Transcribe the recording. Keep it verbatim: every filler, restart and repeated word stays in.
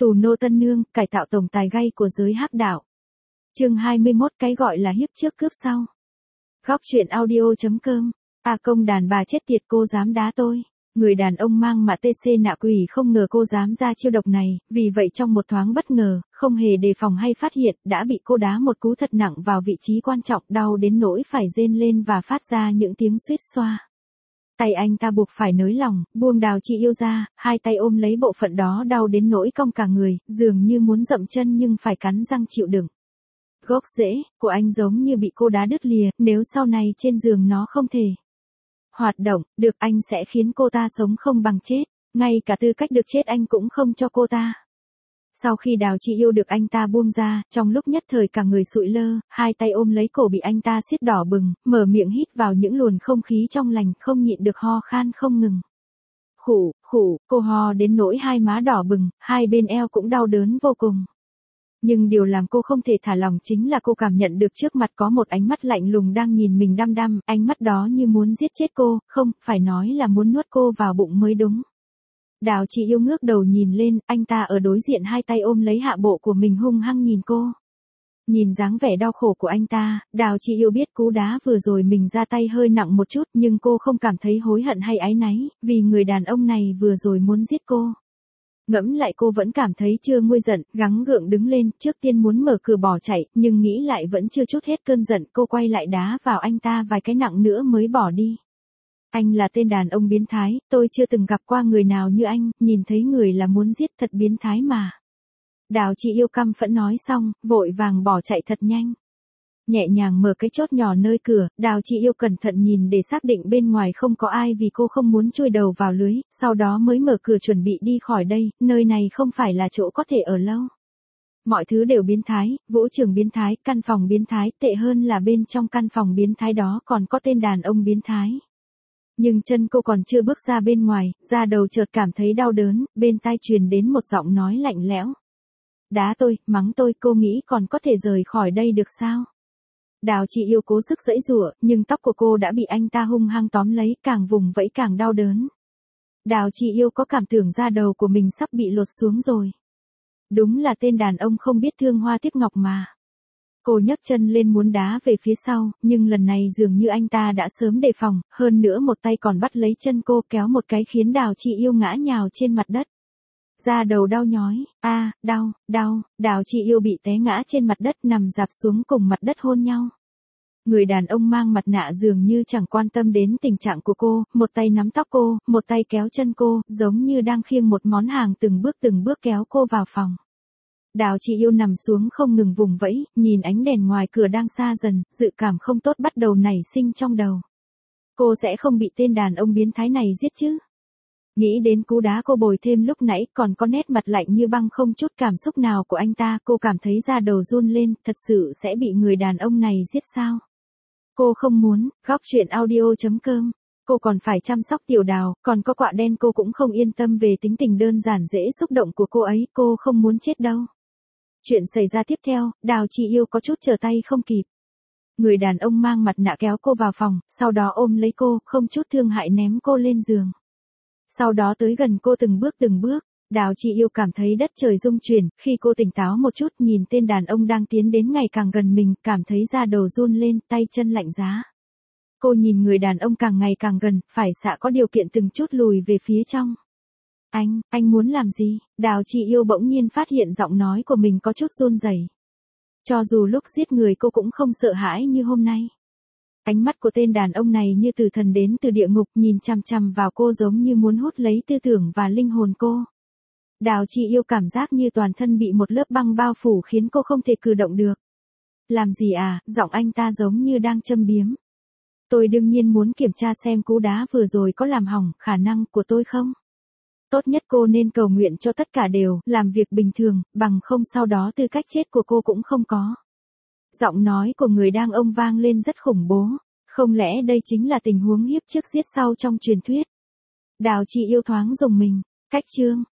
Tù nô tân nương, cải tạo tổng tài gay của giới hắc đạo. Chương hai mươi mốt, cái gọi là hiếp trước cướp sau. Góc truyện audio.com. A công đàn bà chết tiệt, cô dám đá tôi. Người đàn ông mang mạ tê xê nạ quỷ không ngờ cô dám ra chiêu độc này, vì vậy trong một thoáng bất ngờ, không hề đề phòng hay phát hiện, đã bị cô đá một cú thật nặng vào vị trí quan trọng, đau đến nỗi phải rên lên và phát ra những tiếng suýt xoa. Tay anh ta buộc phải nới lỏng, buông Đào Chị Yêu ra, hai tay ôm lấy bộ phận đó đau đến nỗi cong cả người, dường như muốn dậm chân nhưng phải cắn răng chịu đựng. Gốc rễ của anh giống như bị cô đá đứt lìa, nếu sau này trên giường nó không thể hoạt động được, anh sẽ khiến cô ta sống không bằng chết, ngay cả tư cách được chết anh cũng không cho cô ta. Sau khi Đào Chị Yêu được anh ta buông ra, trong lúc nhất thời cả người sụi lơ, hai tay ôm lấy cổ bị anh ta siết đỏ bừng, mở miệng hít vào những luồng không khí trong lành, không nhịn được ho khan không ngừng. Khủ, khủ, cô ho đến nỗi hai má đỏ bừng, hai bên eo cũng đau đớn vô cùng. Nhưng điều làm cô không thể thả lòng chính là cô cảm nhận được trước mặt có một ánh mắt lạnh lùng đang nhìn mình đăm đăm, ánh mắt đó như muốn giết chết cô, không, phải nói là muốn nuốt cô vào bụng mới đúng. Đào Chị Yêu ngước đầu nhìn lên, anh ta ở đối diện hai tay ôm lấy hạ bộ của mình hung hăng nhìn cô. Nhìn dáng vẻ đau khổ của anh ta, Đào Chị Yêu biết cú đá vừa rồi mình ra tay hơi nặng một chút, nhưng cô không cảm thấy hối hận hay áy náy, vì người đàn ông này vừa rồi muốn giết cô. Ngẫm lại cô vẫn cảm thấy chưa nguôi giận, gắng gượng đứng lên, trước tiên muốn mở cửa bỏ chạy, nhưng nghĩ lại vẫn chưa trút hết cơn giận, cô quay lại đá vào anh ta vài cái nặng nữa mới bỏ đi. Anh là tên đàn ông biến thái, tôi chưa từng gặp qua người nào như anh, nhìn thấy người là muốn giết, thật biến thái mà. Đào Chị Yêu căm phẫn nói xong, vội vàng bỏ chạy thật nhanh. Nhẹ nhàng mở cái chốt nhỏ nơi cửa, Đào Chị Yêu cẩn thận nhìn để xác định bên ngoài không có ai vì cô không muốn chui đầu vào lưới, sau đó mới mở cửa chuẩn bị đi khỏi đây, nơi này không phải là chỗ có thể ở lâu. Mọi thứ đều biến thái, vũ trường biến thái, căn phòng biến thái, tệ hơn là bên trong căn phòng biến thái đó còn có tên đàn ông biến thái. Nhưng chân cô còn chưa bước ra bên ngoài, da đầu chợt cảm thấy đau đớn, bên tai truyền đến một giọng nói lạnh lẽo. Đá tôi, mắng tôi, cô nghĩ còn có thể rời khỏi đây được sao? Đào Chị Yêu cố sức giãy giụa, nhưng tóc của cô đã bị anh ta hung hăng tóm lấy, càng vùng vẫy càng đau đớn. Đào Chị Yêu có cảm tưởng da đầu của mình sắp bị lột xuống rồi. Đúng là tên đàn ông không biết thương hoa tiếc ngọc mà. Cô nhấc chân lên muốn đá về phía sau, nhưng lần này dường như anh ta đã sớm đề phòng, hơn nữa một tay còn bắt lấy chân cô kéo một cái khiến Đào Chị Yêu ngã nhào trên mặt đất. Da đầu đau nhói, a, à, đau, đau, Đào Chị Yêu bị té ngã trên mặt đất nằm dạp xuống cùng mặt đất hôn nhau. Người đàn ông mang mặt nạ dường như chẳng quan tâm đến tình trạng của cô, một tay nắm tóc cô, một tay kéo chân cô, giống như đang khiêng một món hàng từng bước từng bước kéo cô vào phòng. Đào Chị Yêu nằm xuống không ngừng vùng vẫy, nhìn ánh đèn ngoài cửa đang xa dần, dự cảm không tốt bắt đầu nảy sinh trong đầu. Cô sẽ không bị tên đàn ông biến thái này giết chứ? Nghĩ đến cú đá cô bồi thêm lúc nãy, còn có nét mặt lạnh như băng không chút cảm xúc nào của anh ta, cô cảm thấy da đầu run lên, thật sự sẽ bị người đàn ông này giết sao? Cô không muốn. Góc truyện audio.com. Cô còn phải chăm sóc Tiểu Đào, còn có quạ đen, cô cũng không yên tâm về tính tình đơn giản dễ xúc động của cô ấy, cô không muốn chết đâu. Chuyện xảy ra tiếp theo, Đào Chị Yêu có chút trở tay không kịp. Người đàn ông mang mặt nạ kéo cô vào phòng, sau đó ôm lấy cô, không chút thương hại ném cô lên giường. Sau đó tới gần cô từng bước từng bước, Đào Chị Yêu cảm thấy đất trời rung chuyển, khi cô tỉnh táo một chút nhìn tên đàn ông đang tiến đến ngày càng gần mình, cảm thấy da đầu run lên, tay chân lạnh giá. Cô nhìn người đàn ông càng ngày càng gần, phải xạ có điều kiện từng chút lùi về phía trong. Anh, anh muốn làm gì? Đào Chị Yêu bỗng nhiên phát hiện giọng nói của mình có chút run rẩy. Cho dù lúc giết người cô cũng không sợ hãi như hôm nay. Ánh mắt của tên đàn ông này như từ thần đến từ địa ngục, nhìn chằm chằm vào cô giống như muốn hút lấy tư tưởng và linh hồn cô. Đào Chị Yêu cảm giác như toàn thân bị một lớp băng bao phủ khiến cô không thể cử động được. Làm gì à? Giọng anh ta giống như đang châm biếm. Tôi đương nhiên muốn kiểm tra xem cú đá vừa rồi có làm hỏng khả năng của tôi không. Tốt nhất cô nên cầu nguyện cho tất cả đều làm việc bình thường, bằng không sau đó tư cách chết của cô cũng không có. Giọng nói của người đang ông vang lên rất khủng bố. Không lẽ đây chính là tình huống hiếp trước giết sau trong truyền thuyết? Đào Chị Yêu thoáng rùng mình. Cách chương.